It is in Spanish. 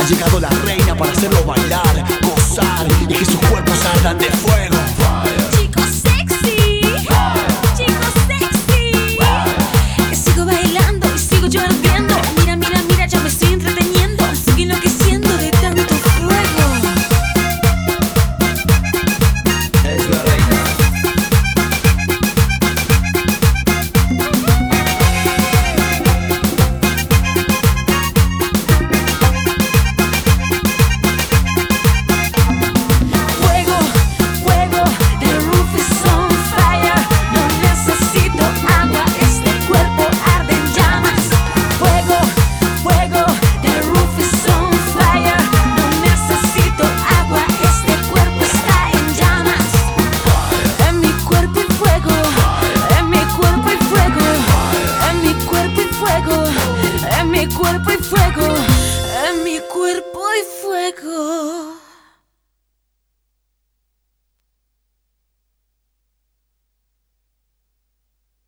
Ha llegado la reina para hacerlos bailar, gozar y que sus cuerpos ardan de fuego. Chicos sexy, chicos sexy, que sigo bailando y sigo yo ardiendo. Mira, mira, mira, ya me estoy entreteniendo. Sigo enloqueciendo de tanto fuego. Es la reina. Fuego, fuego, the roof is on fire. No necesito agua, este cuerpo arde en llamas. Fuego, fuego, the roof is on fire. No necesito agua, este cuerpo está en llamas. En mi cuerpo y fuego, en mi cuerpo y fuego, en mi cuerpo y fuego, en mi cuerpo y fuego, en mi cuerpo y fuego.